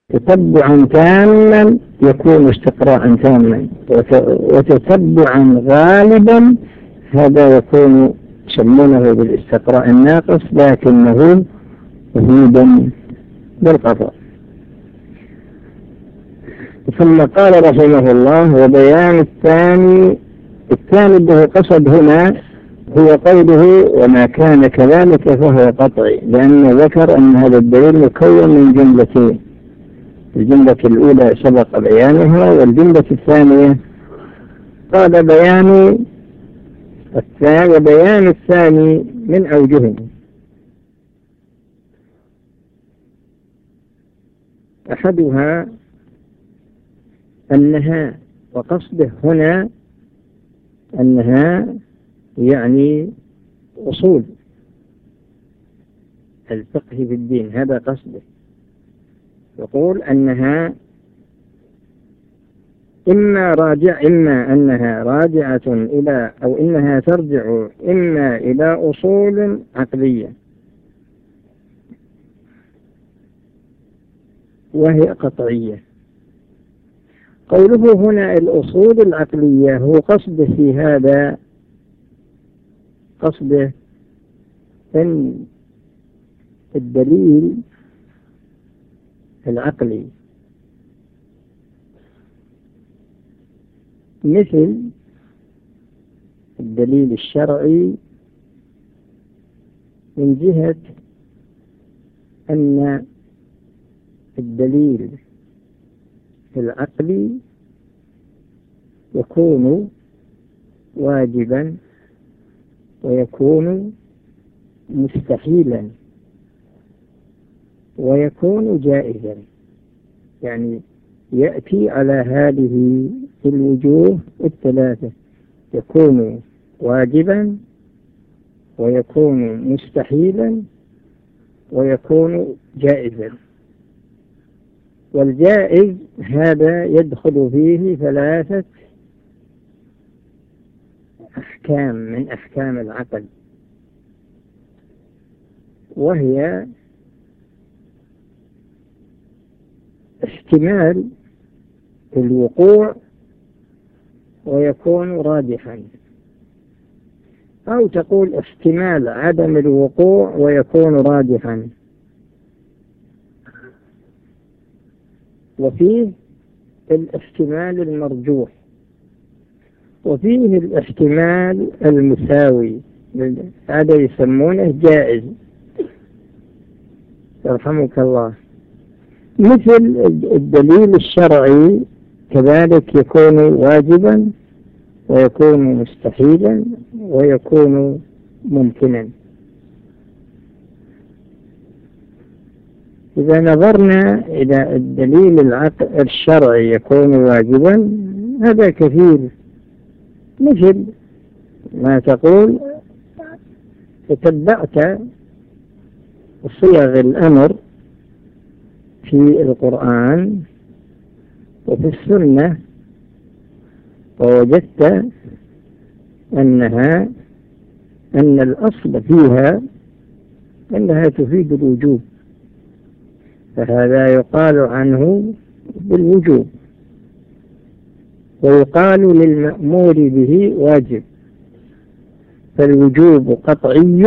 تتبعا تاما يكون استقراء تاما، وتتبعا غالبا هذا يكون يسمونه بالاستقراء الناقص لكنه مفيدا بالقطع. ثم قال رحمه الله: وبيان الثاني به قصد هنا هو قوله وما كان كذلك فهو قطعي، لأنه ذكر أن هذا الدليل مكون من جملتين، الجملة الأولى سبق بيانها والجملة الثانية قال بيان الثاني من أوجه. أحدها أنها، وقصده هنا أنها يعني أصول الفقه في الدين، هذا قصده. يقول أنها إما أنها راجعة إلى، أو إنها ترجع إما إلى أصول عقلية وهي قطعية. قوله هنا الأصول العقلية هو قصده في هذا، قصده أن الدليل العقلي مثل الدليل الشرعي من جهة أن الدليل العقلي يكون واجبا ويكون مستحيلا ويكون جائزا، يعني يأتي على هذه الوجوه الثلاثة: يكون واجبا ويكون مستحيلا ويكون جائزا. والجائز هذا يدخل فيه ثلاثة أحكام من أحكام العقل، وهي احتمال الوقوع ويكون راجحا، أو تقول احتمال عدم الوقوع ويكون راجحا. وفيه الاحتمال المرجوح، وفيه الاحتمال المساوي، هذا يسمونه جائز يرحمك الله. مثل الدليل الشرعي كذلك يكون واجبا ويكون مستحيلا ويكون ممكنا. إذا نظرنا إلى الدليل الشرعي يكون واجبا، هذا كثير، مثل ما تقول تتبعت صيغ الأمر في القرآن وفي السنة ووجدت أن الأصل فيها أنها تفيد الوجوب، فهذا يقال عنه بالوجوب، ويقال للمأمور به واجب. فالوجوب قطعي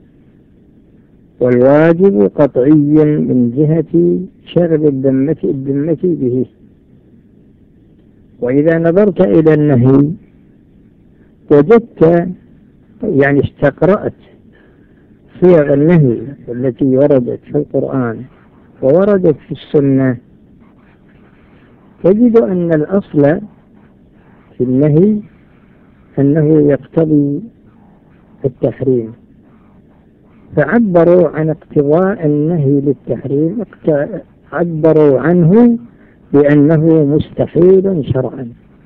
والواجب قطعي من جهة شغل الذمة به. وإذا نظرت إلى النهي وجدت، يعني استقرأت صيغ النهي التي وردت في القرآن ووردت في السنة، تجد أن الأصل في النهي أنه يقتضي التحريم، فعبروا عن اقتضاء النهي للتحريم، عبروا عنه بأنه مستحيل شرعا،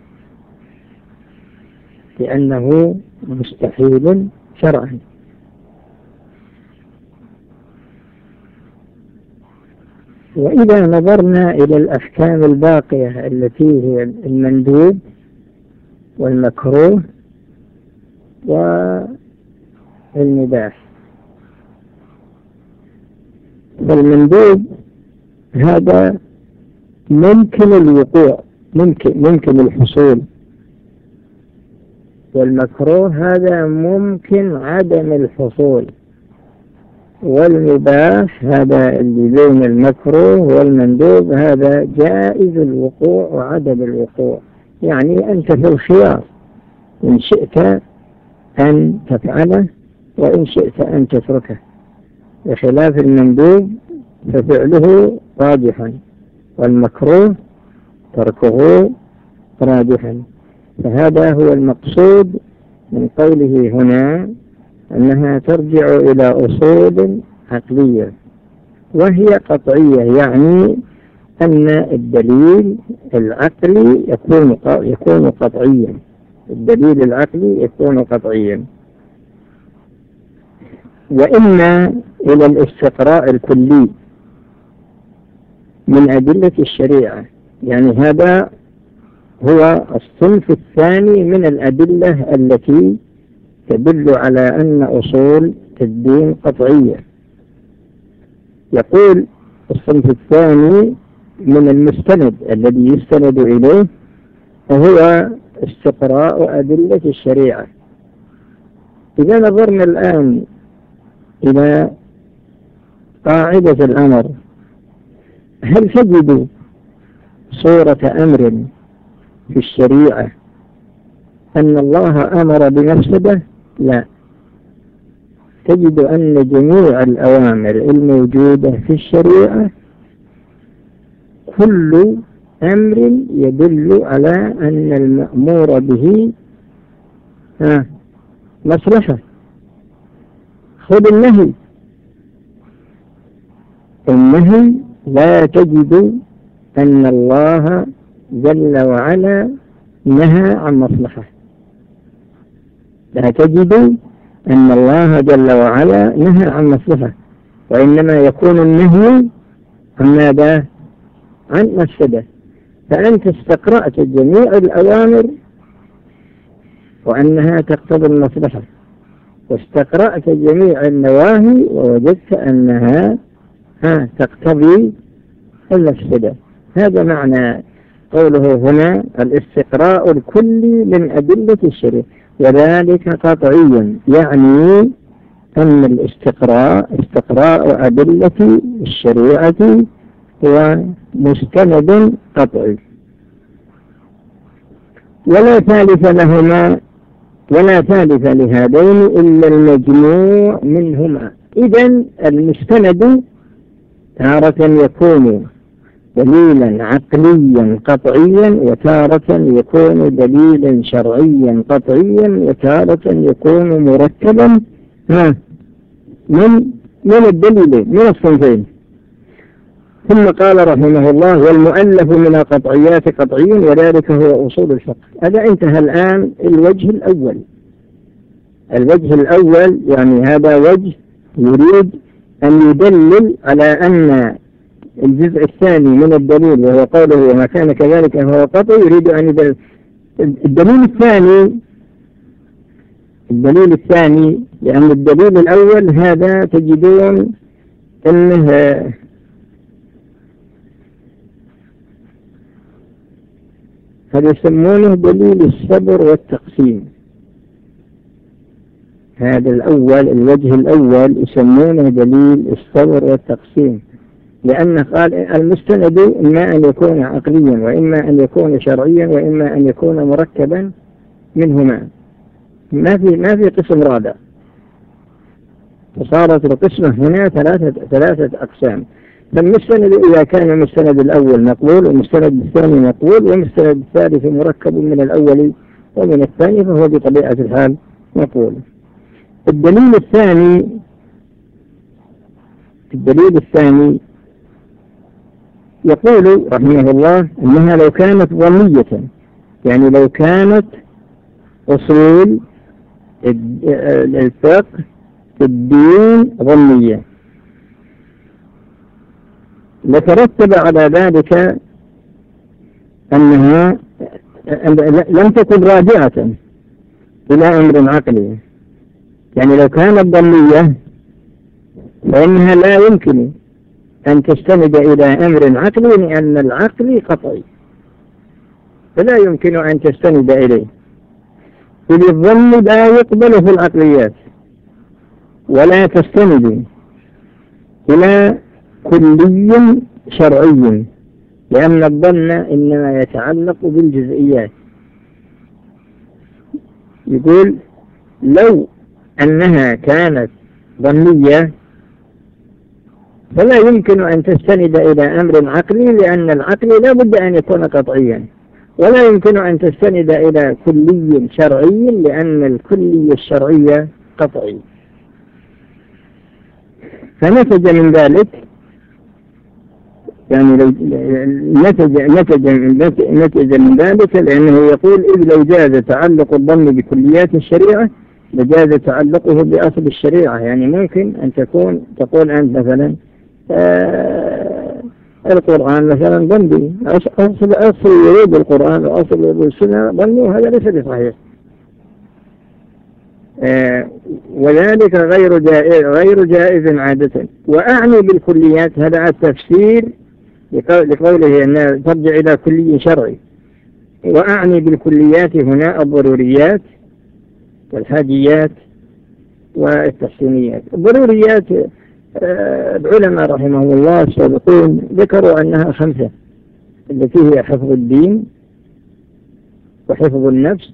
لأنه مستحيل شرعا. وإذا نظرنا إلى الأحكام الباقية التي هي المندوب والمكروه والمباح، فالمندوب هذا ممكن الوقوع، ممكن الحصول، والمكروه هذا ممكن عدم الحصول، والمباح هذا اللي بين المكروه والمندوب هذا جائز الوقوع وعدم الوقوع. يعني أنت في الخيار، إن شئت أن تفعله وإن شئت أن تتركه، بخلاف المندوب ففعله راجحا والمكروه تركه راجحا. فهذا هو المقصود من قوله هنا أنها ترجع إلى أصول عقلية وهي قطعية، يعني أن الدليل العقلي يكون قطعيا، الدليل العقلي يكون قطعيا. وإما إلى الاستقراء الكلي من أدلة الشريعة، يعني هذا هو الصنف الثاني من الأدلة التي تدل على أن أصول الدين قطعية. يقول الصنف الثاني من المستند الذي يستند إليه وهو استقراء أدلة الشريعة. إذا نظرنا الآن إلى قاعدة الأمر، هل تجد صورة أمر في الشريعة أن الله أمر بمفسدة؟ لا، تجد أن جميع الأوامر الموجودة في الشريعة كل أمر يدل على أن المأمور به مصلحة. خذ النهي لا تجد أن الله جل وعلا نهى عن مصلحة، لا تجد أن الله جل وعلا نهى عن مصلحة، وإنما يكون النهي عن ماذا؟ عن مفسدة. فأنت استقرأت جميع الأوامر وأنها تقتضي المصلحة، واستقرأت جميع النواهي ووجدت أنها تقتضي المفسدة. هذا معنى قوله هنا الاستقراء الكلي من أدلة الشريعة، وذلك قطعيا، يعني أن استقراء أدلة الشريعة هو مستند قطعي، ولا ثالث لهذين إلا المجموع منهما. إذن المستند تارة يكون دليلا عقليا قطعيا، وتارة يكون دليلا شرعيا قطعيا، وتارة يكون مركبا من الدليلين، من الصنفين. ثم قال رحمه الله: والمؤلف من القطعيات قطعي وذلك هو أصول الفقه. هذا انتهى الآن الوجه الأول، يعني هذا وجه يريد أن يدلل على أن الجزء الثاني من الدليل وهو قوله وما كان كذلك فهو قطعي، يريد أن يدلل. الدليل الثاني لأن الدليل الأول هذا تجدون أنه هذا يسمونه دليل الصبر والتقسيم. هذا الوجه الأول يسمونه دليل الصبر والتقسيم، لأن قال المستند إما أن يكون عقليا وإما أن يكون شرعيا وإما أن يكون مركبا منهما، ما في قسم رابع. فصارت القسمة هنا ثلاثة أقسام. فالمستند إذا كان المستند الأول مقبول والمستند الثاني مقبول والمستند الثالث مركب من الأول ومن الثاني، فهو بطبيعة الحال مقبول. الدليل الثاني يقول رحمه الله أنها لو كانت ظنية، يعني لو كانت أصول الفقه في الدين ظنية لترتب على ذلك أنها لم تكن راجعة إلى أمر عقلي. يعني لو كانت ظنية فإنها لا يمكن أن تستند إلى أمر عقلي لأن العقل قطعي فلا يمكن أن تستند إليه. إذ الظن لا يقبل في العقليات ولا تستند إلى كلي شرعي لأن الظن إنما يتعلق بالجزئيات. يقول لو أنها كانت ظنية فلا يمكن أن تستند إلى أمر عقلي لأن العقل لا بد أن يكون قطعيا، ولا يمكن أن تستند إلى كلي شرعي لأن الكلي الشرعي قطعي. فنتج من ذلك يعني لو نتج من ذلك لأنه يقول إذ لو جاز تعلق الظن بكليات الشريعة لجاز تعلقه بأصل الشريعة. يعني ممكن أن تقول أنت مثلا القرآن مثلا ظني، أصل ورود القرآن وأصل ورود السنة ظني، وهذا ليس بصحيح. وذلك غير جائز عادة. وأعني بالكليات هذا التفسير لقوله أنها ترجع إلى كلي شرعي. وأعني بالكليات هنا الضروريات والحاجيات والتحسينيات. الضروريات العلماء رحمهم الله السابقون ذكروا أنها 5 التي هي حفظ الدين وحفظ النفس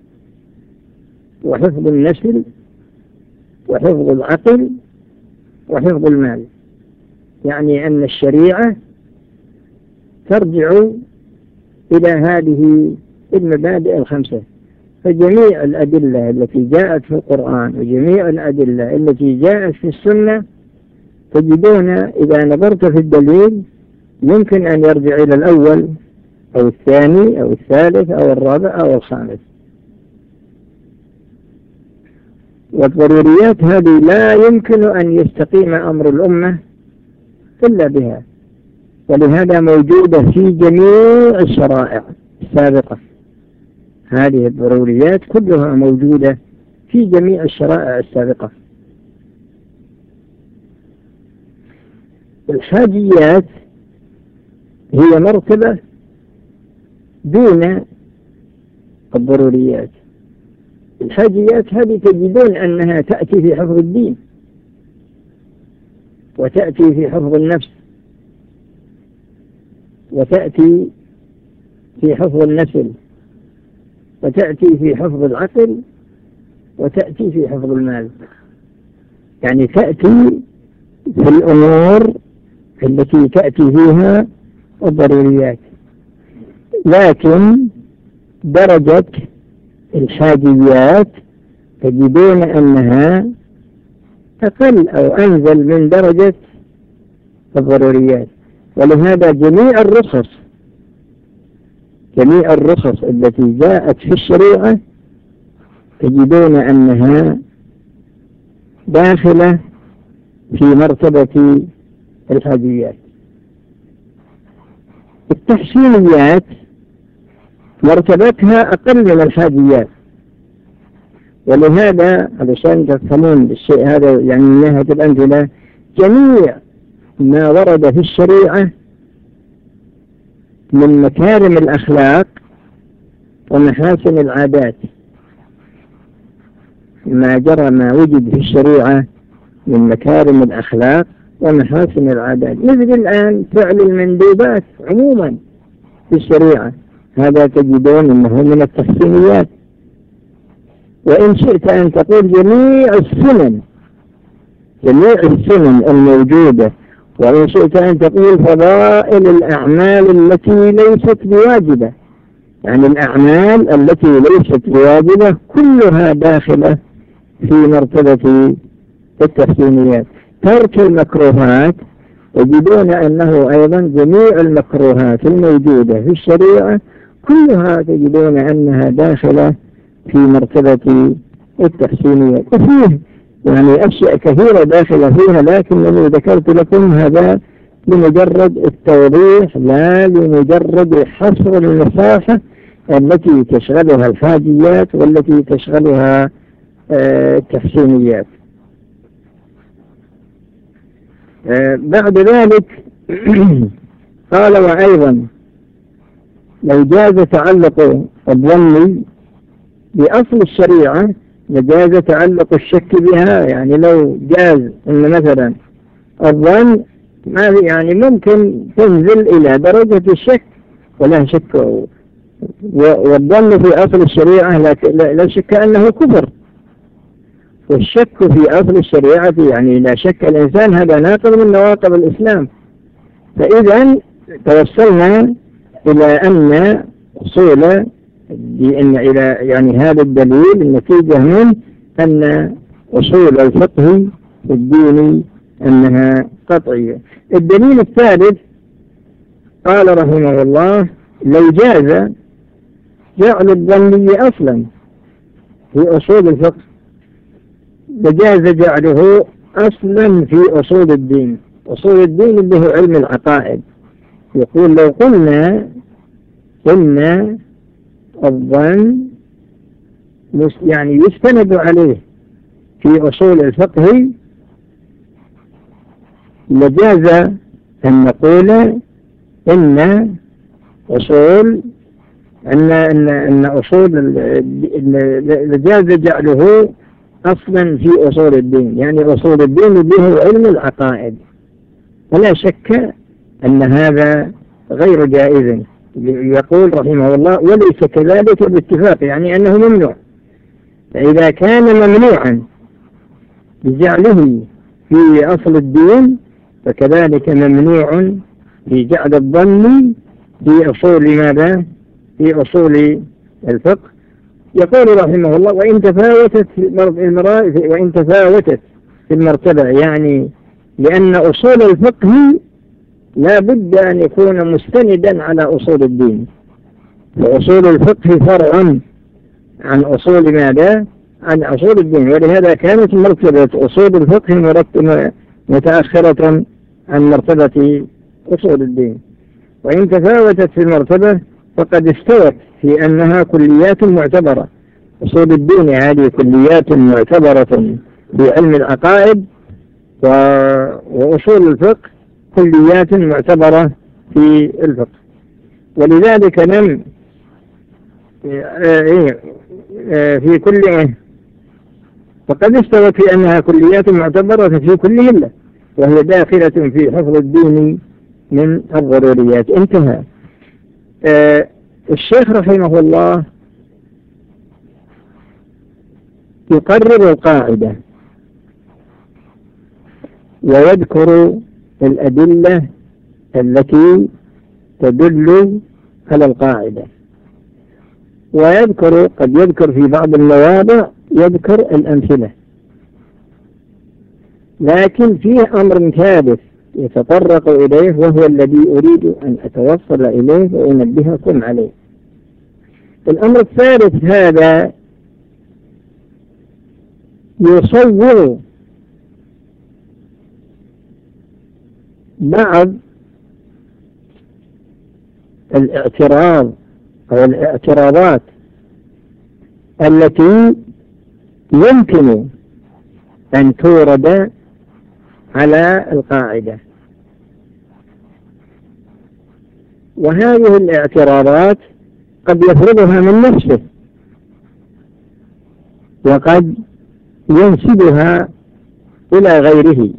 وحفظ النسل وحفظ العقل وحفظ المال. يعني أن الشريعة ترجع إلى هذه المبادئ 5. فجميع الأدلة التي جاءت في القرآن وجميع الأدلة التي جاءت في السنة تجدون إذا نظرت في الدليل يمكن أن يرجع إلى الأول أو الثاني أو الثالث أو الرابع أو الخامس. والضروريات هذه لا يمكن أن يستقيم أمر الأمة إلا بها، ولهذا موجودة في جميع الشرائع السابقة. هذه الضروريات كلها موجودة في جميع الشرائع السابقة. الحاجيات هي مرتبة دون الضروريات. الحاجيات هذه تجدون أنها تأتي في حفظ الدين وتأتي في حفظ النفس وتأتي في حفظ النسل وتأتي في حفظ العقل وتأتي في حفظ المال. يعني تأتي في الأمور التي تأتي فيها الضروريات. لكن درجة الحاجيات تجدون أنها أقل أو أنزل من درجة الضروريات. ولهذا جميع الرخص التي جاءت في الشريعة تجدون أنها داخلة في مرتبة الحاجيات. التحسينيات مرتبتها أقل من الحاجيات. ولهذا علشان تفهمون الشيء هذا يعني من ناحية الأمثلة جميع ما ورد في الشريعة من مكارم الأخلاق ومحاسن العادات، ما وجد في الشريعة من مكارم الأخلاق ومحاسن العادات، مثل الآن فعل المندوبات عموما في الشريعة، هذا تجدون أنه من التحسينيات. وإن شئت أن تقول جميع السنن الموجودة، وإن شئت أن تقول فضائل الأعمال التي ليست بواجبة، يعني الأعمال التي ليست بواجبة كلها داخلة في مرتبة التحسينيات. ترك المكروهات تجدون أنه أيضا جميع المكروهات الموجودة في الشريعة كلها تجدون أنها داخلة في مرتبة التحسينيات. وفيه يعني أشياء كثيرة داخلة فيها، لكنني ذكرت لكم هذا لمجرد التوضيح لا لمجرد حصر المساحة التي تشغلها الحاجيات والتي تشغلها التحسينيات. بعد ذلك قال وأيضا لو جاز تعلق الظن بأصل الشريعة لجاز تعلق الشك بها. يعني لو جاز أن مثلا الظن ما يعني ممكن تنزل إلى درجة الشك ولا شك، والظن في أصل الشريعة لا شك أنه كفر، والشك في أصل الشريعة يعني لا شك الإنسان هذا ناقض من نواقض الإسلام. فإذا توصلنا إلى أن أصول إلى يعني هذا الدليل النتيجة من أن أصول الفقه في الدين أنها قطعية. الدليل الثالث قال رحمه الله لو جاز جعل الظني أصلا في أصول الفقه لجاز جعله أصلا في أصول الدين. أصول الدين اللي هو علم العقائد. يقول لو قلنا إن الظن يعني يستند عليه في أصول الفقه لجاز أن نقول إن أصول أن أصول لجاز جعله أصلا في أصول الدين، يعني أصول الدين اللي هو علم العقائد. ولا شك أن هذا غير جائز. يقول رحمه الله وليس كذلك باتفاق، يعني أنه ممنوع. فإذا كان ممنوعا بجعله في أصل الدين فكذلك ممنوع في جعل الظن في أصول ماذا؟ في أصول الفقه. يقول رحمه الله وإن تفاوتت في المرتبة، يعني لأن أصول الفقه لا بد أن يكون مستندا على أصول الدين، وأصول الفقه فرع عن أصول ماذا؟ عن أصول الدين. ولهذا كانت مرتبة أصول الفقه متأخرة عن مرتبة أصول الدين. وإن تفاوتت في المرتبة فقد استوت في أنها كليات معتبرة. أصول الدين هذه كليات معتبرة في علم العقائد، وأصول الفقه كليات معتبرة في الفقه. ولذلك لم في كل فقد استوت في أنها كليات معتبرة في كلهن، وهي داخلة في حفظ الدين من الضروريات. انتهى. الشيخ رحمه الله يقرر القاعدة ويذكر الأدلة التي تدل على القاعدة، ويذكر قد يذكر في بعض المواضع يذكر الأمثلة. لكن فيه أمر ثالث يتطرق إليه وهو الذي أريد أن أتوصل إليه وأنبهكم عليه. الأمر الثالث هذا يصور بعض الاعتراض أو الاعتراضات التي يمكن أن تورد على القاعدة. وهذه الاعتراضات قد يفرضها من نفسه وقد ينسبها إلى غيره،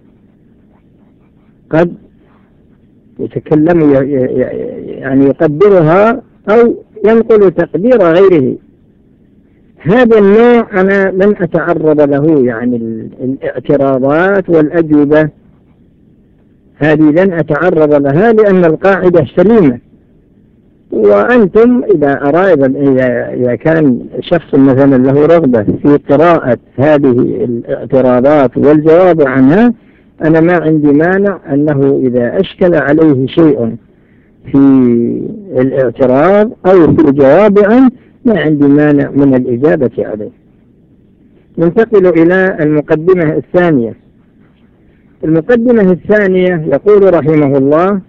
قد يتكلم يعني يقدرها أو ينقل تقدير غيره. هذا النوع أنا لن أتعرض له، يعني الاعتراضات والأجوبة هذه لن أتعرض لها لأن القاعدة سليمة. وأنتم إذا كان شخص مثلا له رغبة في قراءة هذه الاعتراضات والجواب عنها، أنا ما عندي مانع أنه إذا أشكل عليه شيء في الاعتراض أو في الجواب عنه ما عندي مانع من الإجابة عليه. ننتقل إلى المقدمة الثانية. المقدمة الثانية يقول رحمه الله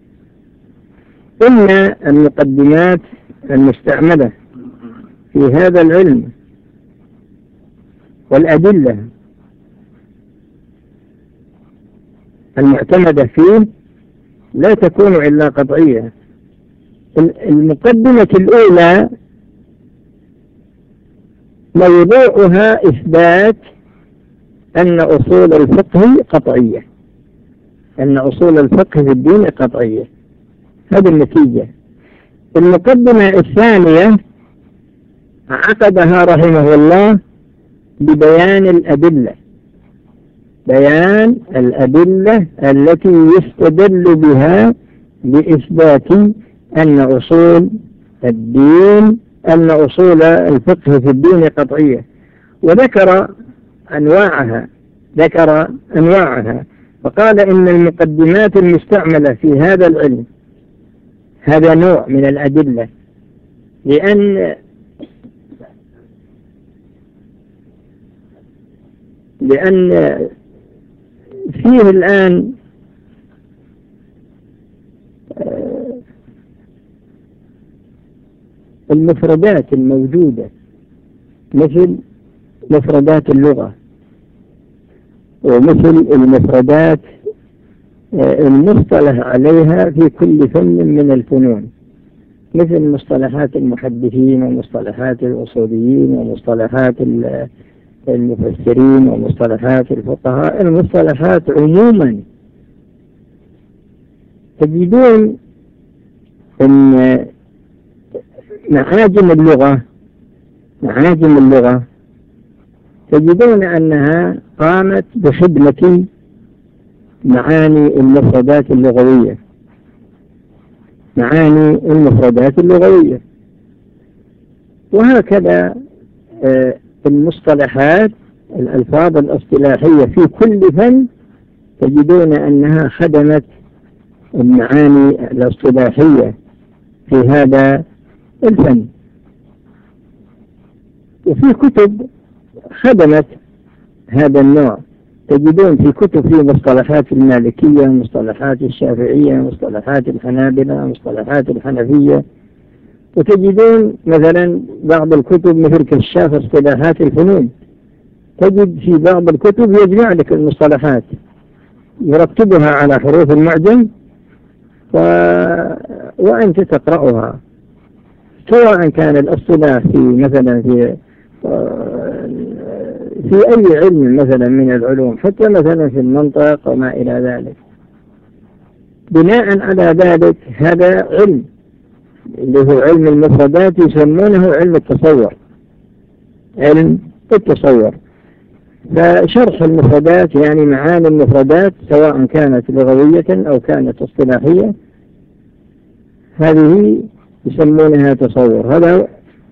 إن المقدمات المستعملة في هذا العلم والأدلة المعتمدة فيه لا تكون إلا قطعية. المقدمة الأولى موضوعها إثبات أن أصول الفقه قطعية، أن أصول الفقه في الدين قطعية، هذه النتيجة. المقدمة الثانية عقدها رحمه الله ببيان الأدلة، بيان الأدلة التي يستدل بها لإثبات أن أصول الدين، أن أصول الفقه في الدين قطعية، وذكر أنواعها فقال إن المقدمات المستعملة في هذا العلم هذا نوع من الأدلة، لأن فيه الآن المفردات الموجودة مثل مفردات اللغة، ومثل المفردات المصطلح عليها في كل فن من الفنون، مثل مصطلحات المحدثين ومصطلحات الأصوليين ومصطلحات المفسرين ومصطلحات الفقهاء. المصطلحات عموما تجدون أن معاجم اللغة تجدون أنها قامت بخدمة معاني المفردات اللغوية، وهكذا المصطلحات الألفاظ الاصطلاحية في كل فن تجدون أنها خدمت المعاني الاصطلاحية في هذا الفن، وفي كتب خدمت هذا النوع. تجدون في كتب في مصطلحات المالكية، مصطلحات الشافعية، مصطلحات الحنابلة، مصطلحات الحنفية، وتجدون مثلا بعض الكتب مثل كشاف اصطلاحات الفنون، تجد في بعض الكتب يجمع لك المصطلحات يرتبها على حروف المعجم وأنت تقرأها، سواء كان الاصطلاح في مثلا في أي علم مثلا من العلوم، حتى مثلا في المنطق وما إلى ذلك. بناء على ذلك هذا علم اللي هو علم المفردات يسمونه علم التصور. فشرح المفردات يعني معاني المفردات سواء كانت لغوية أو كانت اصطلاحية، هذه يسمونها تصور. هذا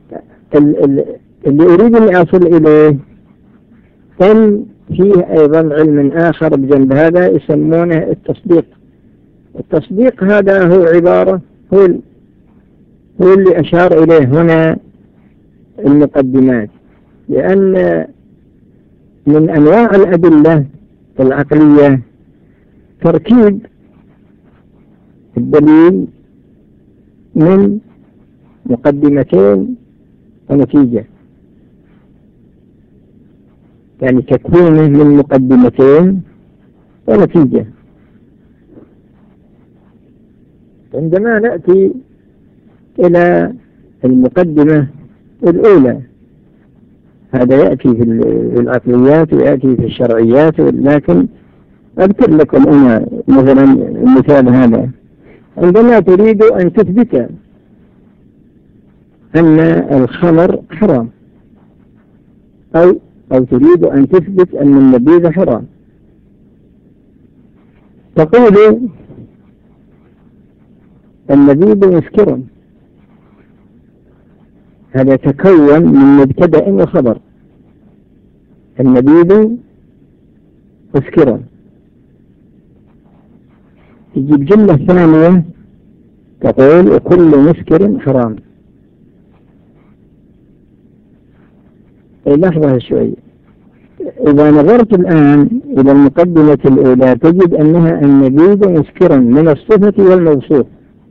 اللي أريد أن أصل إليه. ثم فيه أيضا علم آخر بجنب هذا يسمونه التصديق. هذا هو عبارة هو اللي أشار إليه هنا المقدمات، لأن من أنواع الأدلة العقلية تركيب الدليل من مقدمتين ونتيجة، يعني تكوينه من مقدمتين ونتيجة. عندما نأتي إلى المقدمة الأولى، هذا يأتي في العقليات ويأتي في الشرعيات، لكن أذكر لكم أنا مثلا مثال هذا. عندما تريد أن تثبت أن الخمر حرام، أو تريد أن تثبت أن النبيذ حرام، تقول النبيذ مسكر. هذا تكون من مبتدأ وخبر. النبيذ مسكر. تجيب جملة ثانية تقول وكل مسكر حرام. لحظة شوي، إذا نظرت الآن إلى المقدمة الأولى تجد أنها النبيذ مسكرا من الصفة والموصوف،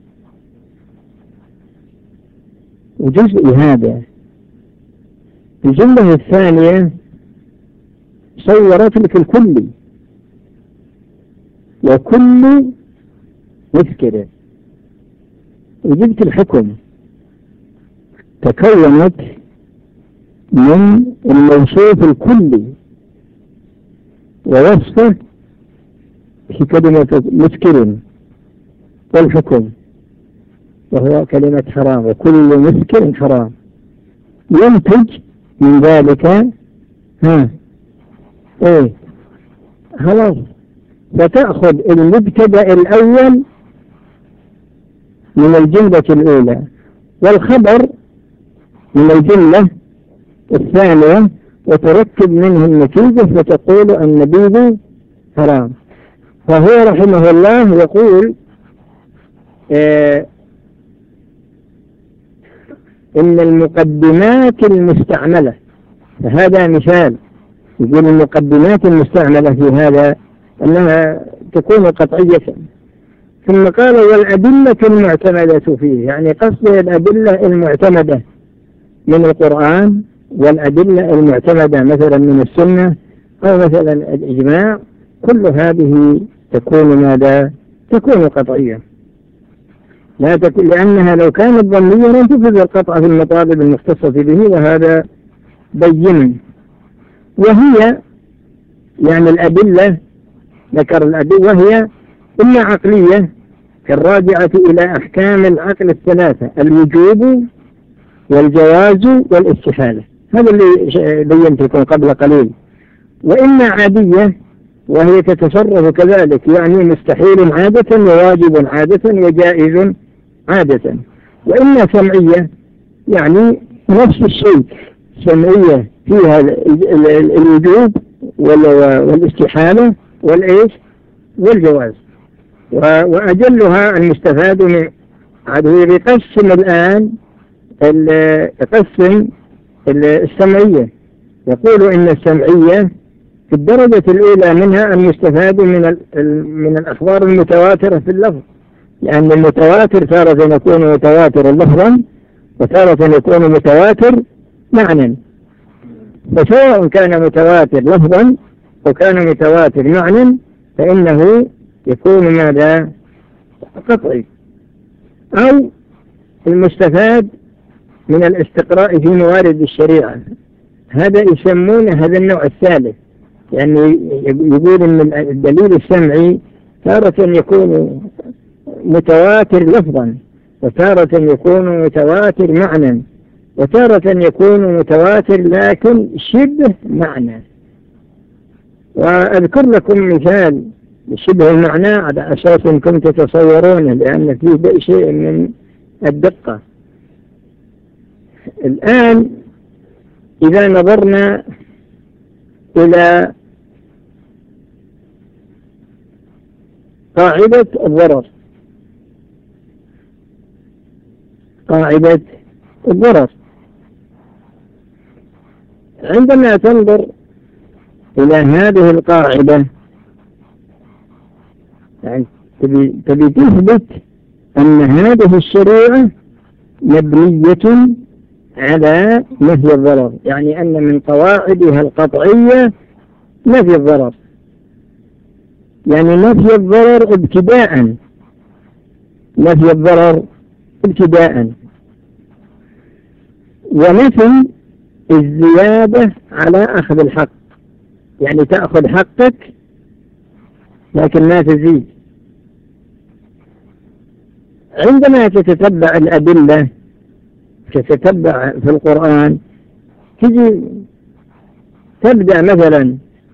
وجزء هذا. الجملة الثانية صورت لك الكلي، وكل مسكر. وجبت الحكم تكونت من الموصوف الكلي ووصفه في كلمة مسكر والحكم وهو كلمة حرام، وكل مسكر حرام. ينتج من ذلك خلاص، فتأخذ المبتدأ الأول من الجملة الأولى والخبر من الجملة الثانية وتركب منه النتيجة فتقول النبيذ حرام. فهو رحمه الله يقول إن المقدمات المستعملة، فهذا مثال، يقول المقدمات المستعملة في هذا أنها تكون قطعية. ثم قال والأدلة المعتمدة فيه، يعني قصد الأدلة المعتمدة من القرآن والأدلة المعتمدة مثلا من السنة أو مثلا الإجماع، كل هذه تكون ماذا؟ تكون قطعية، لا تكون، لأنها لو كانت ظنية لن تفيد القطع في المطالب المختصة به، وهذا بين. وهي يعني الأدلة، ذكر الأدلة، وهي إما عقلية كالراجعة إلى أحكام العقل الثلاثة: الوجوب والجواز والاستحالة، هذا اللي بينت لكم قبل قليل. وإما عادية وهي تتصرف كذلك، يعني مستحيل عادة وواجب عادة وجائز عادة. وإما سمعية، يعني نفس الشيء، سمعية فيها الوجوب والاستحالة والإيش والجواز. وأجلها المستفاد من عدوه. يقسم الآن يقسم السمعية، يقول إن السمعية في الدرجة الأولى منها المستفاد من الأخبار المتواترة في اللفظ، لأن المتواتر تارة يكون متواتر لفظا وتارة يكون متواتر معنى، فسواء كان متواتر لفظا وكان متواتر معنى فإنه يكون ماذا؟ قطعي. أو المستفاد من الاستقراء في موارد الشريعة، هذا يسمونه هذا النوع الثالث، يعني يقول إن الدليل السمعي تارة يكون متواتر لفظا وتارة يكون متواتر معنى وتارة يكون متواتر لكن شبه معنى. وأذكر لكم مثال شبه المعنى على أساس أنكم تتصورونه، لأن فيه شيء من الدقة. الآن إذا نظرنا إلى قاعدة الضرر، قاعدة الضرر، عندما تنظر إلى هذه القاعدة يعني تبي تثبت أن هذه الشريعة مبنية على نفي الضرر، يعني أن من قواعدها القطعية نفي الضرر، يعني نفي الضرر ابتداء، نفي الضرر ابتداء، ونفي الزيادة على أخذ الحق، يعني تأخذ حقك لكن ما تزيد. عندما تتتبع الأدلة، تتتبع في القرآن، تجي تبدأ مثلا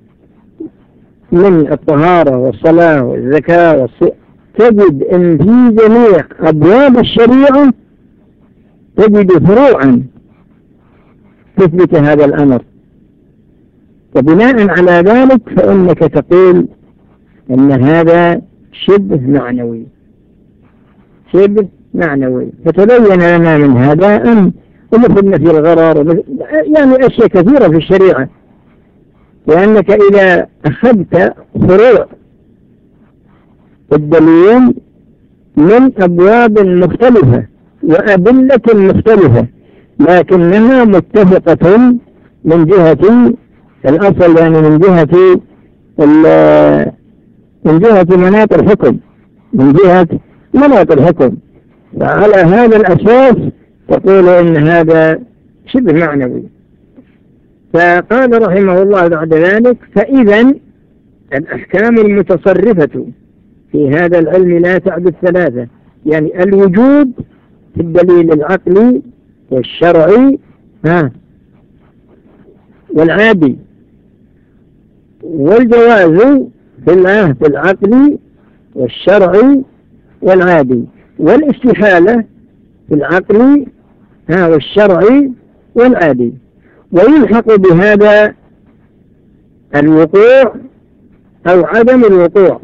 من الطهارة والصلاة والزكاة تجد أن في جميع أبواب الشريعة تجد فروعا تثبت هذا الأمر، وبناء على ذلك فإنك تقول أن هذا شبه معنوي، شبه معنوي. فتبين لنا من هذا أن ومثل نفي الغرر يعني أشياء كثيرة في الشريعة، لأنك إذا أخذت فروع الدليل من أبواب مختلفة وأدلة مختلفة لكنها متفقة من جهة الأصل، يعني من جهة من جهة مناط الحكم، من جهة مناط الحكم. فعلى هذا الأساس تقول إن هذا شبه معنوي. فقال رحمه الله بعد ذلك: فإذا الأحكام المتصرفة في هذا العلم لا تعد ثلاثة، يعني الوجود في الدليل العقلي والشرعي والعادي، والجواز في العقلي والشرعي والعادي، والاستحالة في العقلي والشرعي والعادي. ويلحق بهذا الوقوع أو عدم الوقوع.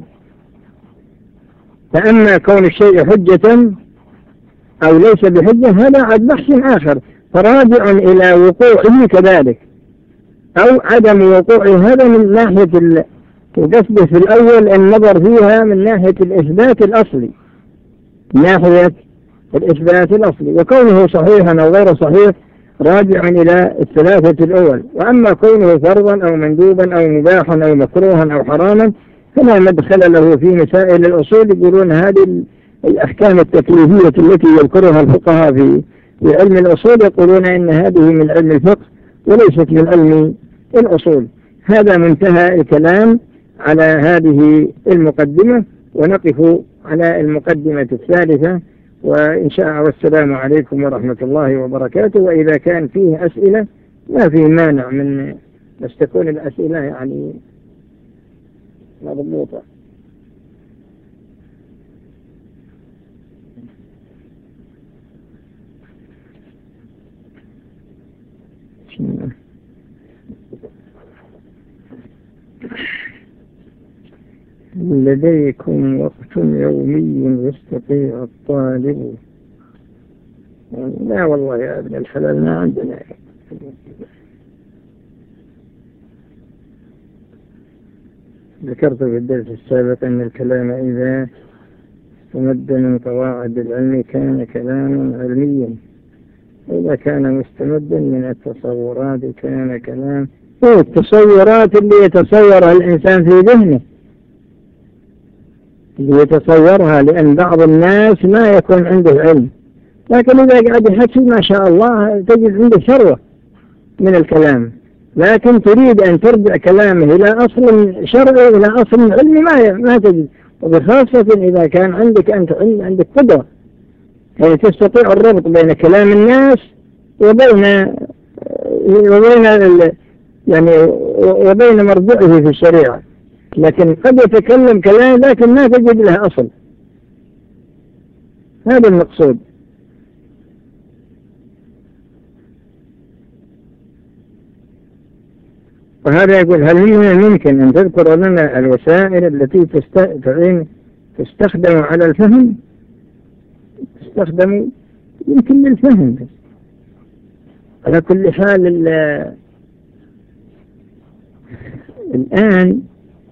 فأما كون الشيء حجة أو ليس بحجة هذا عد بحث آخر، فراجع إلى وقوعه كذلك أو عدم وقوعه. هذا من ناحية القصد في الأول النظر فيها من ناحية الإثبات الأصلي، من ناحية الإثبات الأصلي، وكونه صحيحا أو غير صحيح راجع إلى الثلاثة الأول. وأما كونه فرضا أو مندوبا أو مباحا أو مكروها أو حراما فلا مدخل له في مسائل الأصول. يقولون هذه الأحكام التكليفية التي يذكرها الفقهاء في علم الأصول يقولون إن هذه من علم الفقه وليست من علم الأصول. هذا منتهى الكلام على هذه المقدمة، ونقف على المقدمة الثالثة وإن شاء. والسلام عليكم ورحمة الله وبركاته. وإذا كان فيه أسئلة ما فيه مانع من بس تكون الأسئلة يعني مضبوطة. لديكم وقت يومي يستطيع الطالب؟ لا والله يا ابن الحلال ما عندنا. ذكرت في الدرس السابق أن الكلام إذا استمد من قواعد العلم كان كلاما علميا، وإذا كان مستمدا من التصورات كان كلام. التصورات اللي يتصورها الإنسان في ذهنه، اللي يتصورها، لأن بعض الناس ما يكون عنده علم، لكن إذا قاعد يحكي ما شاء الله تجد عنده ثروة من الكلام، لكن تريد أن ترجع كلامه إلى أصل شرعي إلى أصل علمي ما تجد. وبخاصة إذا كان أنت عندك قدرة يعني تستطيع الربط بين كلام الناس وبين وبين مرجعه في الشريعة. لكن قد يتكلم كلام لكن ما تجد له أصل. هذا المقصود. وهذا يقول: هل من الممكن أن تذكر لنا الوسائل التي تستخدم على الفهم؟ تستخدم يمكن للفهم بس. على كل حال الآن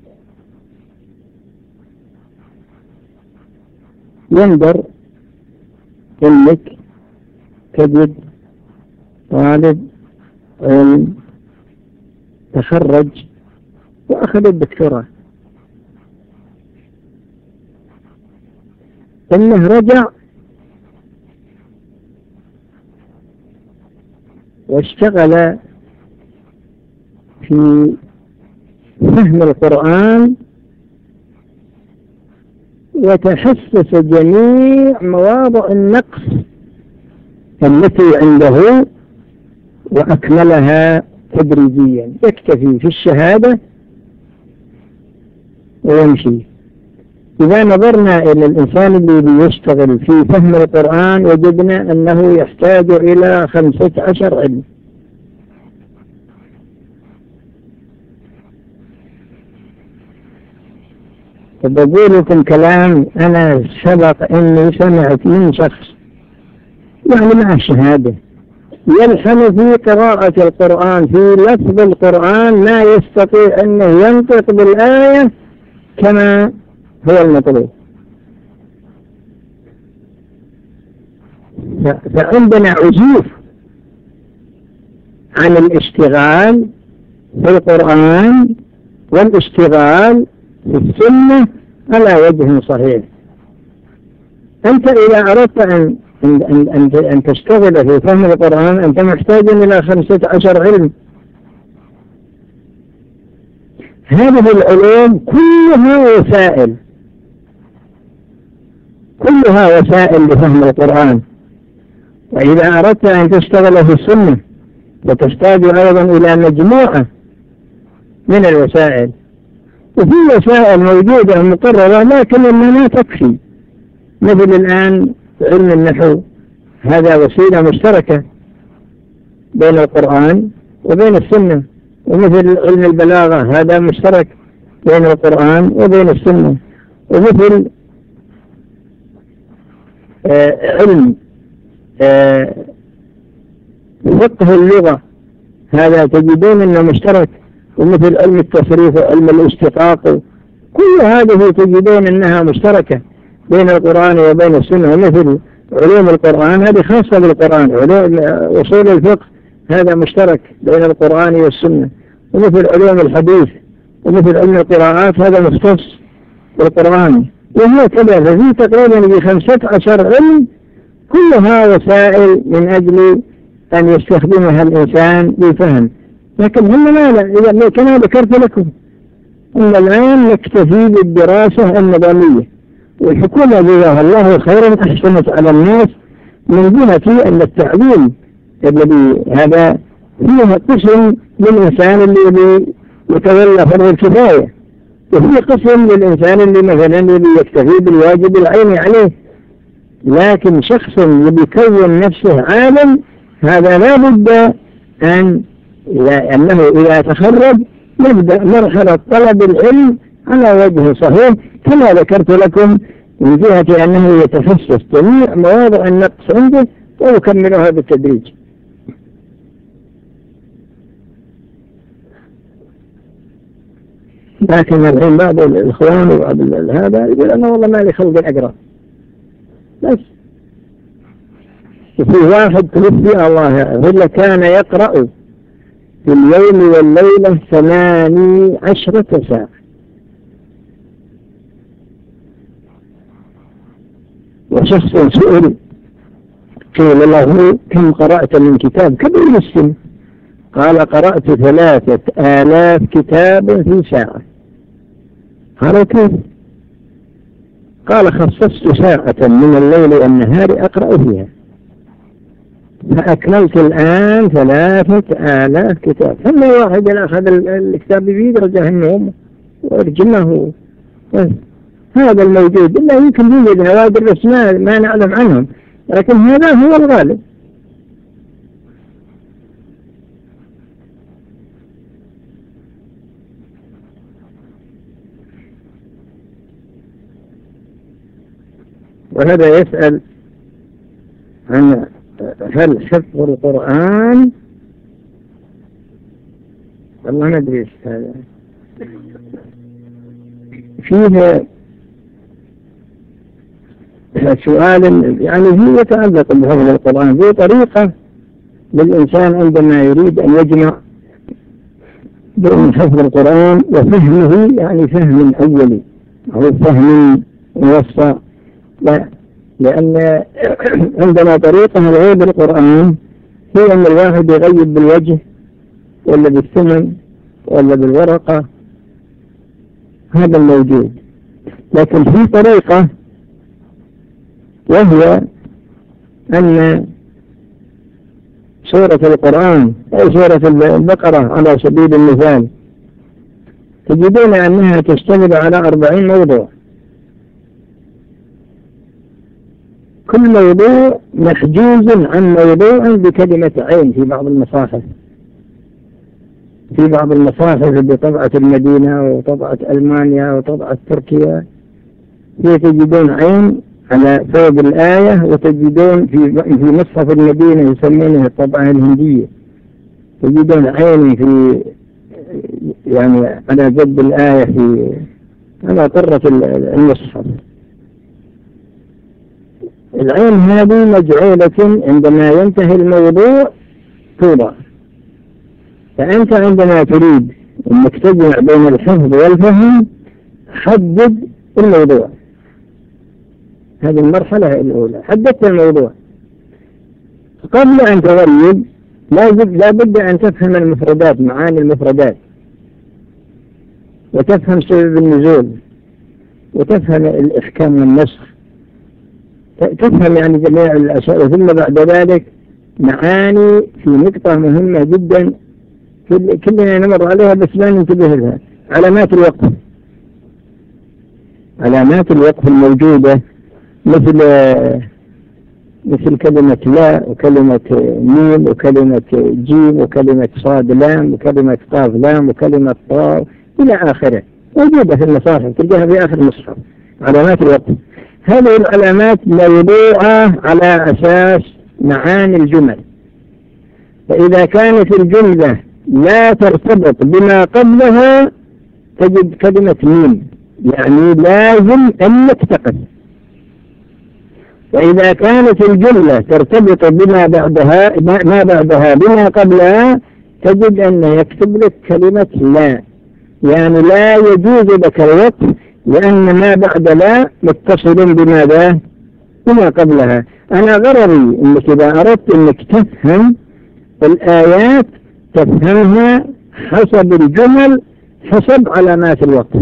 ينظر إنك تجد طالب علم تخرج وأخذ الدكتوراه، إنه رجع واشتغل في فهم القرآن وتحسس جميع مواضع النقص التي عنده وأكملها تدريجيا. يكتفي في الشهادة ويمشي. إذا نظرنا إلى الإنسان الذي يشتغل في فهم القرآن وجدنا أنه يحتاج إلى 15 علم. فبقول لكم كلام أنا سبق أني سمعت من شخص يعني مع الشهادة يلحن في قراءة القرآن في لفظ القرآن ما يستطيع أنه ينطق بالآية كما هو المطلوب. فعندنا عزوف عن الاشتغال في القرآن والاشتغال في السنة على وجه صحيح. أنت إذا أردت أن تشتغل في فهم القرآن أنت محتاج إلى 15 علم. هذه العلوم كلها وسائل لفهم القرآن. وإذا أردت أن تشتغل في السنة فتحتاج أيضا إلى مجموعة من الوسائل، وفي وسائل موجودة مقررة لكن إنها لا تكفي. مثل الآن علم النحو، هذا وسيلة مشتركة بين القرآن وبين السنة. ومثل علم البلاغة هذا مشترك بين القرآن وبين السنة. ومثل علم فقه اللغة هذا تجدون أنه مشترك. ومثل علم التصريف وعلم الاشتقاق كل هذه تجدون أنها مشتركة بين القرآن وبين السنة. ومثل علوم القرآن هذه خاصة بالقرآن. علوم أصول الفقه هذا مشترك بين القرآن والسنة. ومثل علوم الحديث ومثل علم القراءات هذا مختص بالقرآن. وهكذا ففي تقريبا 15 علم كلها وسائل من أجل أن يستخدمها الإنسان للفهم. لكن هم إذا كما ذكرت لكم أن الآن نكتفي بالدراسة النظامية، والحكومة جزاها الله خيرا أحسنت على الناس من جهة أن التعليم الذي هذا فيه قسم للإنسان اللي يتولى فرض الكفاية، وفي قسم للإنسان اللي مثلا اللي يكتفي بالواجب العيني عليه. لكن شخص يكون نفسه عالم هذا لا بد أنه إذا تخرج يبدأ مرحلة طلب العلم على وجه صحيح كما ذكرت لكم، من جهة أنه يتخصص جميع مواضع النقص عنده ويكملها بالتدريج. لكن الحين بعض الإخوان وبعض هذا يقول أنا والله ما لي خلق أقرأ بس. وفي واحد توفي الله يغفر كان يقرأ في اليوم والليلة 18 ساعة. وشخص سئل قيل له كم قرأت من كتاب كبير السن؟ قال قرأت 3000 كتاب في ساعة. قال كيف؟ قال خصصت ساعة من الليل والنهار أقرأ فيها، فأكملت الآن 3000 كتاب. ثم واحد أخذ الكتاب بيد رجع النوم وارجمه. هذا الموجود إلا يمكن يوجد نوادر بس ما نعلم عنهم، لكن هذا هو الغالب. وهذا يسأل عن هل حفظ القرآن والله ما أدري هذا فيه سؤال يعني فيه يتعلق بحفظ القرآن. في طريقة للإنسان عندما يريد أن يجمع بين حفظ القرآن وفهمه، يعني فهم أولي أو فهم موسع. لا، لأن عندنا طريقة لغيب القرآن هي أن الواحد يغيب بالوجه ولا بالثمن ولا بالورقة، هذا الموجود. لكن في طريقة وهي أن سورة القرآن أو سورة البقرة على سبيل المثال تجدون أنها تشتمل على 40 موضوع، كل موضوع محجوز عن موضوع بكلمة عين. في بعض المصاحف بطبعة المدينة وطبعة ألمانيا وطبعة تركيا تجدون عين على فوق الآية، وتجدون في مصحف المدينة يسمونه الطبعة الهندية تجدون عين في يعني على جنب الآية في على طرة المصحف. العين هذه مجعولة عندما ينتهي الموضوع توضع. فأنت عندما تريد أنك تجمع بين الحفظ والفهم حدد الموضوع. هذه المرحلة الأولى، حددت الموضوع. قبل أن تغيب لا بد أن تفهم المفردات، معاني المفردات، وتفهم سبب النزول، وتفهم الإحكام والنسخ، تفهم يعني جميع الأشياء. ثم بعد ذلك معاني في نقطة مهمة جدا كلنا نمر عليها بس لا ننتبه لها، علامات الوقف. علامات الوقف الموجودة مثل كلمة لا، وكلمة ميم، وكلمة جيم، وكلمة صاد لام، وكلمة قاف لام، وكلمة طاء إلى آخره، موجودة في المصاحف، تلقاها في آخر المصحف. علامات الوقف هذه العلامات موضوعة على أساس معاني الجمل. فإذا كانت الجملة لا ترتبط بما قبلها تجد كلمة ميم، يعني لازم أنك تقف. وإذا كانت الجملة ترتبط بما بعدها ما بعدها بما قبلها تجد أن يكتب لك كلمة لا، يعني لا يجوز لك الوقف، لأن ما بعد لا متصل بماذا؟ بما قبلها. أنا غرضي أنك إذا أردت أنك تفهم الآيات تفهمها حسب الجمل، حسب علامات الوقف،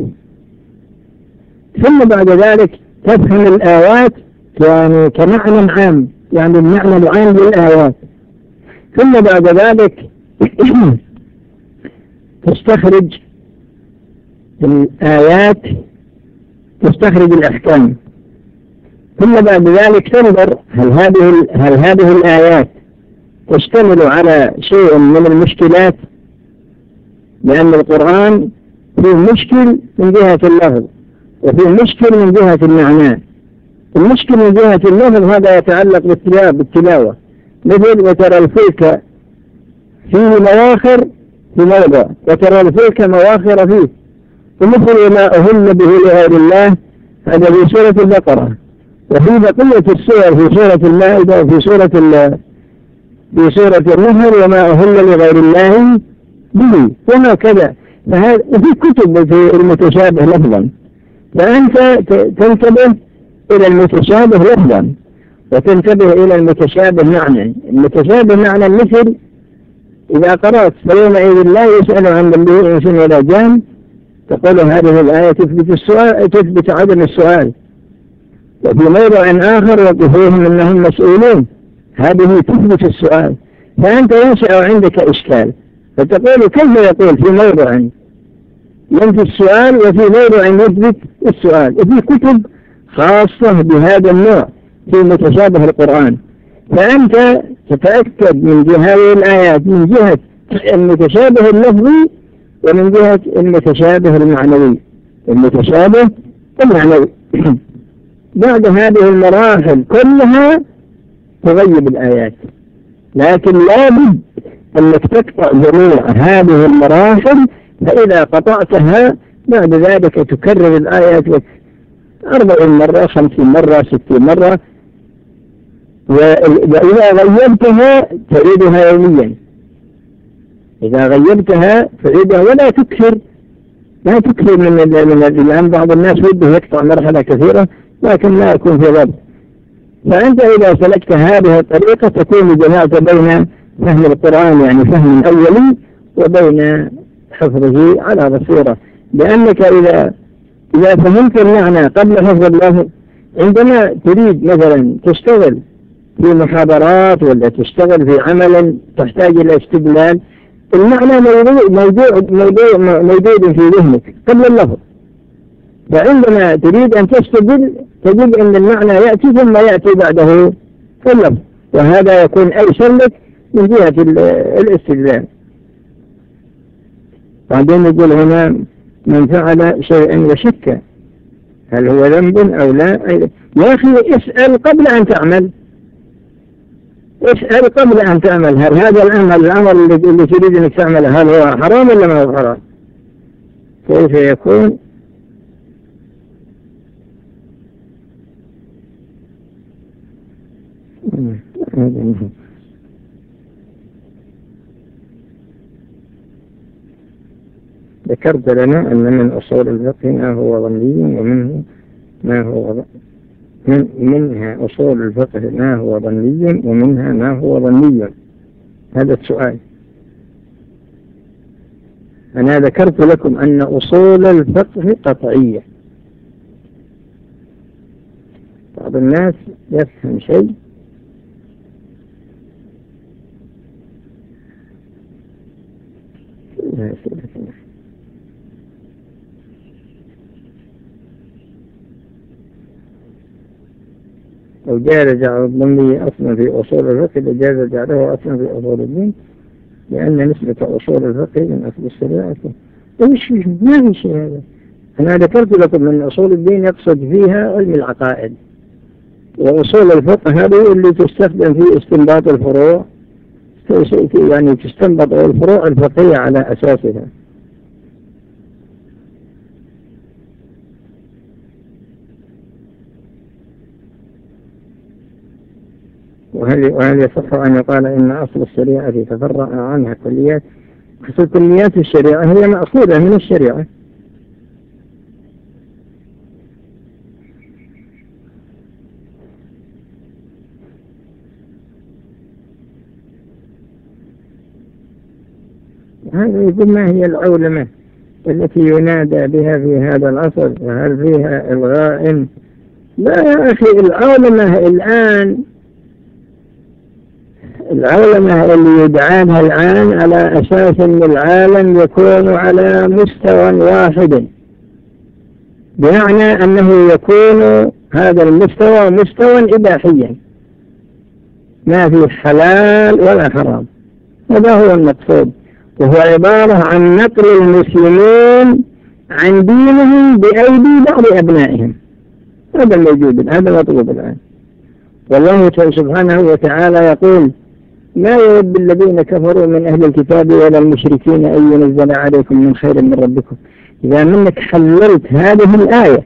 ثم بعد ذلك تفهم الآيات يعني كمعنى عام، يعني المعنى العام للآيات، ثم بعد ذلك تستخرج الآيات، تستخرج الأحكام، ثم بعد ذلك تنظر هل هذه الآيات تشتمل على شيء من المشكلات، لأن القرآن فيه مشكل من جهة اللفظ وفيه مشكل من جهة المعنى. المشكل من جهة اللفظ هذا يتعلق بالتلاوة، مثل وترى الفلك فيه مواخر في موضع، وترى الفلك مواخر فيه، ومثل ما أهل به لغير الله هذا في سورة البقرة، وفي بقية السور في سورة المائدة وفي في سورة النحل وما أهل لغير الله به، وهكذا. وفي كتب في المتشابه لفظا، فأنت تنتبه إلى المتشابه لفظا وتنتبه إلى المتشابه معنى. المتشابه معنى مثل إذا قرأت فيومئذ لا يسأل عن ذنبه إنس ولا جان، تقول هذه الآية تثبت عدم السؤال. وفي موضع آخر وقفوهم إنهم مسؤولون، هذه تثبت السؤال. فأنت ينشأ عندك إشكال، فتقول كيف يقول في موضع ينفي السؤال وفي موضع يثبت السؤال. وفي كتب خاصة بهذا النوع في متشابه القرآن، فأنت تتأكد من هذه الآيات من جهة المتشابه اللفظي ومن جهة المتشابه المعنوي. المتشابه المعنوي بعد هذه المراحل كلها تغيب الآيات، لكن لا بد أنك تقطع جميع هذه المراحل، فإذا قطعتها بعد ذلك تكرر الآيات 40 مرة 50 مرة 60 مرة، وإذا غيبتها تعيدها يوميا. إذا غيبتها تعيدها ولا تكثر، لا تكثر من الآن بعض الناس وده يقطع مرحلة كثيرة لكن لا يكون في ضبط. فأنت إذا سلكت هذه الطريقة تكون جمعت بين فهم القرآن يعني فهم أولي وبين حفظه على بصيرة، لأنك إذا فهمت المعنى قبل حفظ اللفظ، عندما تريد مثلا تشتغل في محاضرات ولا تشتغل في عمل تحتاج إلى استدلال، المعنى موجود في ذهنك قبل اللفظ، فعندما تريد أن تستدل تجد أن المعنى يأتي ثم يأتي بعده اللفظ، وهذا يكون أيسر لك من جهة الاستدلال. بعدين نقول هنا من فعل شيئا وشك هل هو ذنب أو لا، يا أخي اسأل قبل أن تعمل، اسأل قبل أن تعمل هل هذا الأمر اللي تريد أن تعمله هل هو حرام ولا ما هو حرام، كيف يكون. ذكرت لنا أن من أصول الفقه ما هو ظني ومنه ما هو منها أصول الفقه ما هو ظني ومنها ما هو ظني. هذا السؤال. أنا ذكرت لكم أن أصول الفقه قطعية. بعض الناس يفهم شيء لو جاز جعل الضمني أصلا في أصول الفقه لجاز جعله أصلا في أصول الدين، لأن نسبة أصول الفقه من أصل الشريعة. ما في شيء هذا. أنا ذكرت لكم من أصول الدين يقصد فيها علم العقائد، وأصول الفقه هذه اللي تستخدم في استنباط الفروع، يعني تستنبط الفروع الفقهية على أساسها. وهل يصح أن يقال إن أصل الشريعة تفرع عنها كليات؟ أصل كليات الشريعة هي مأخوذة من الشريعة. هذا يقول ما هي العولمة التي ينادى بها في هذا العصر، وهل فيها إلغاء؟ لا يا أخي، العولمة اللي يدعانها الآن على أساس أن العالم يكون على مستوى واحد، بمعنى أنه يكون هذا المستوى مستوى إباحيا ما في حلال ولا حرام. هذا هو المقصود، وهو عبارة عن نقل المسلمين عن دينهم بأيدي بعض أبنائهم. هذا الموجود، هذا المطلوب الآن. والله سبحانه وتعالى يقول: ما يود الذين كفروا من أهل الكتاب ولا المشركين أن ينزل عليكم من خير من ربكم. إذا منك حللت هذه الآية،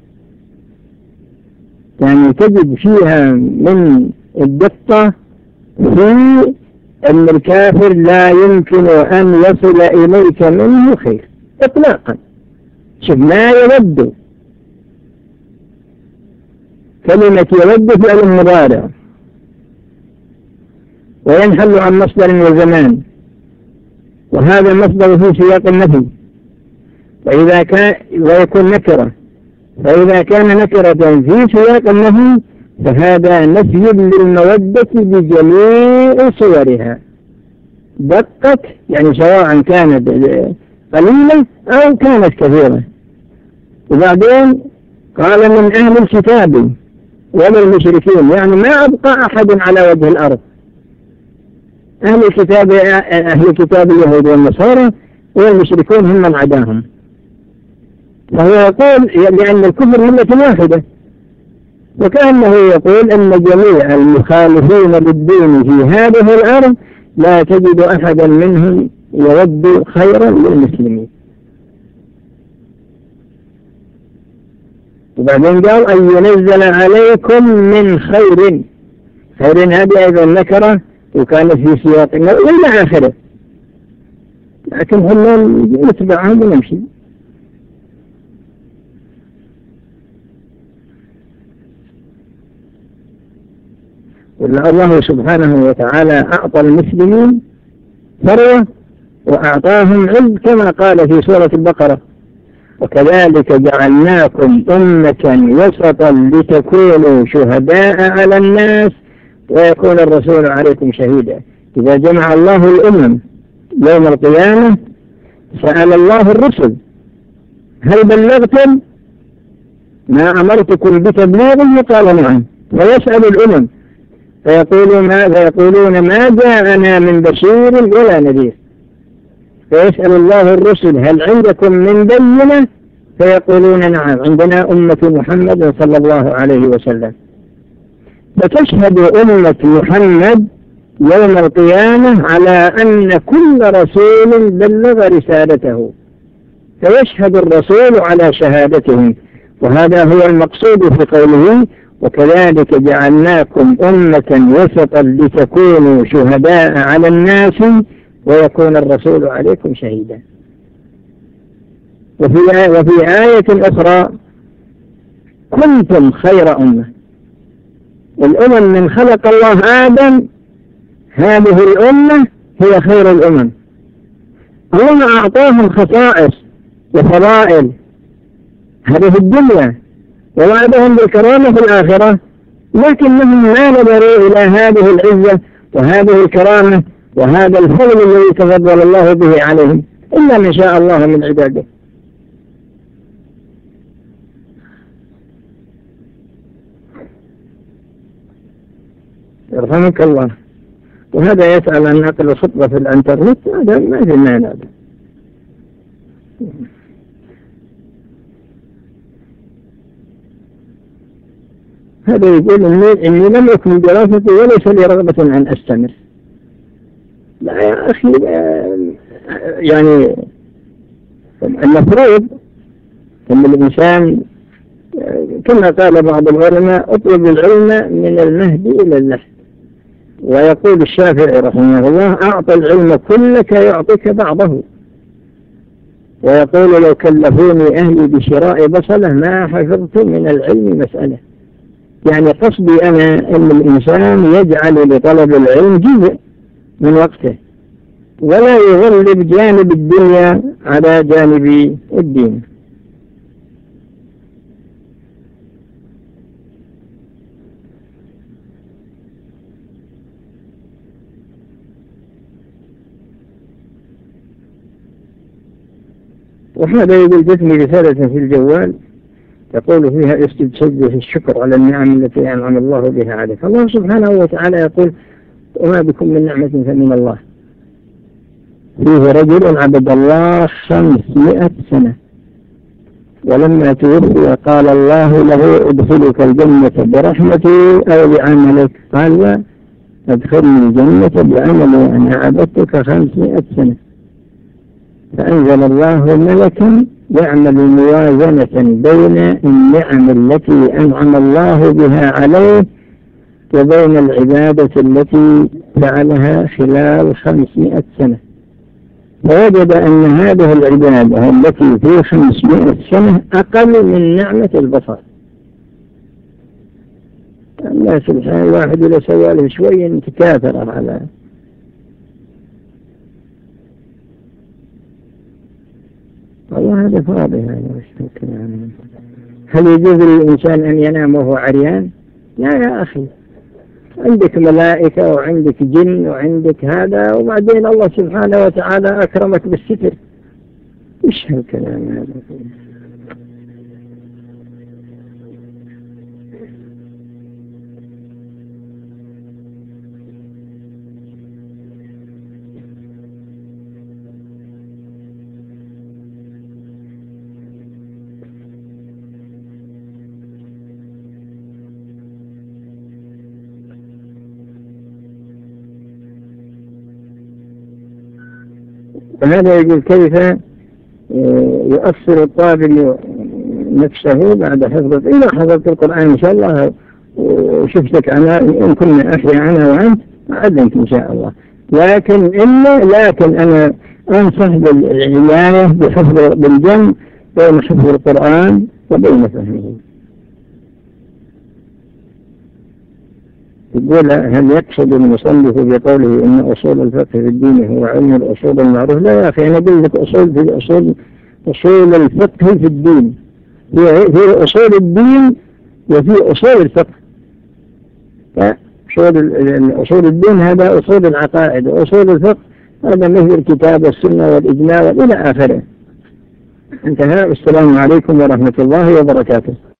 يعني تجد فيها من الدقة في أن الكافر لا يمكن أن يصل إليك منه خير إطلاقا. شوف، ما يود، كلمة يود فعل مضارع وينحل عن مصدر وزمان، وهذا المصدر في سياق النفي، وإذا كان ويكون نكرة، فإذا كان نكرة في سياق النفي فهذا نفي للمودة بجميع صورها، دقت يعني سواء كانت قليلة أو كانت كثيرة. وبعدين قال: من أهل الكتاب ولا المشركين، يعني ما أبقى أحد على وجه الأرض. أهل الكتاب اليهود والنصارى، والمشركون هم من عداهم. فهو يقول لأن الكفر ملة واحدة، وكأنه يقول أن جميع المخالفين للدين في هذه الأرض لا تجد أحدا منهم يود خيرا للمسلمين. وبعدين قال: أن ينزل عليكم من خير. خير هذه أيضا نكرة وكانت في سياق إلى آخره، لكن هم نتبعهم ونمشي. الله سبحانه وتعالى أعطى المسلمين ثروة وأعطاهم علم، كما قال في سورة البقرة: وكذلك جعلناكم أمة وسطا لتكونوا شهداء على الناس ويكون الرسول عليكم شهيدا. إذا جمع الله الأمم يوم القيامة سأل الله الرسل: هل بلغتم ما أمرتكم بتبليغه؟ قال: نعم. ويسأل الأمم فيقولون ما جاءنا من بشير ولا نذير. فيسأل الله الرسل: هل عندكم من بينة؟ فيقولون: نعم، عندنا أمة محمد صلى الله عليه وسلم. فتشهد أمة محمد يوم القيامة على أن كل رسول بلغ رسالته، فيشهد الرسول على شهادتهم. وهذا هو المقصود في قوله: وكذلك جعلناكم أمة وسطا لتكونوا شهداء على الناس ويكون الرسول عليكم شهيدا. وفي آية أخرى كنتم خير أمة. الأمم من خلق الله آدم هذه الأمة هي خير الأمم. الله أعطاهم خصائص وفضائل هذه في الدنيا ووعدهم بالكرامة في الآخرة، لكنهم ما نظروا إلى هذه العزة وهذه الكرامة وهذا الفضل الذي تفضل الله به عليهم إلا ما شاء الله من عباده. يرحمك الله. وهذا يسأل عن نقل خطبة في الانترنت، هذا ما في مانع. هذا يقول إني لم أكن دراستي وليس لي رغبة أن أستمر. لا يا أخي، يعني المفروض أن الإنسان كما قال بعض العلماء اطلب العلم من المهد إلى اللحد. ويقول الشافعي رحمه الله أعطى العلم كلك يعطيك بعضه. ويقول لو كلفوني أهلي بشراء بصلة ما حفظت من العلم مسألة. يعني قصدي أنا أن الإنسان يجعل لطلب العلم جزء من وقته ولا يغلب جانب الدنيا على جانب الدين. وهذا يقول جتني رسالة في الجوال يقول فيها استبسد الشكر على النعم التي أنعم الله بها عليك. الله سبحانه وتعالى يقول وما بكم من نعمة فمن الله. فيه رجل عبد الله 500 سنة ولما توفي قال الله له ادخلك الجنة برحمتي أو بعملك، قال لا، ادخلني الجنة بعملي أنا عبدتك 500 سنة. فأنزل الله ملكا يعمل موازنة بين النعم التي أنعم الله بها عليه وبين العبادة التي فعلها خلال 500 سنة. فوجد أن هذه العبادة التي في 500 سنة أقل من نعمة البصر. الله سبحانه الواحد إذا سوى له شوية تكاثر على والله. هذا فاضي هذا. هل يجوز للإنسان أن ينام وهو عريان؟ لا يا أخي، عندك ملائكة وعندك جن وعندك هذا، وبعدين الله سبحانه وتعالى أكرمك بالستر. إيش هالكلام هذا؟ فهذا يقول كيف يؤثر الطالب نفسه بعد حفظ. إذا حفظت القرآن إن شاء الله وشفتك أنا إن كنا أحيا أنا وأنت أعلمك إن شاء الله. لكن أنا أنصح بالعناية بحفظ بالجمع بين حفظ القرآن وبين فهمه. يقول هل يقصد المصنف بقوله إن أصول الفقه في الدين هو علم الأصول المعروف؟ لا يا أخي، أنا أقول لك أصول الفقه في الدين في أصول الدين وفي أصول الفقه. أصول الدين هذا أصول العقائد، وأصول الفقه هذا مثل الكتاب والسنة والإجماع إلى آخره. انتهى. السلام عليكم ورحمة الله وبركاته.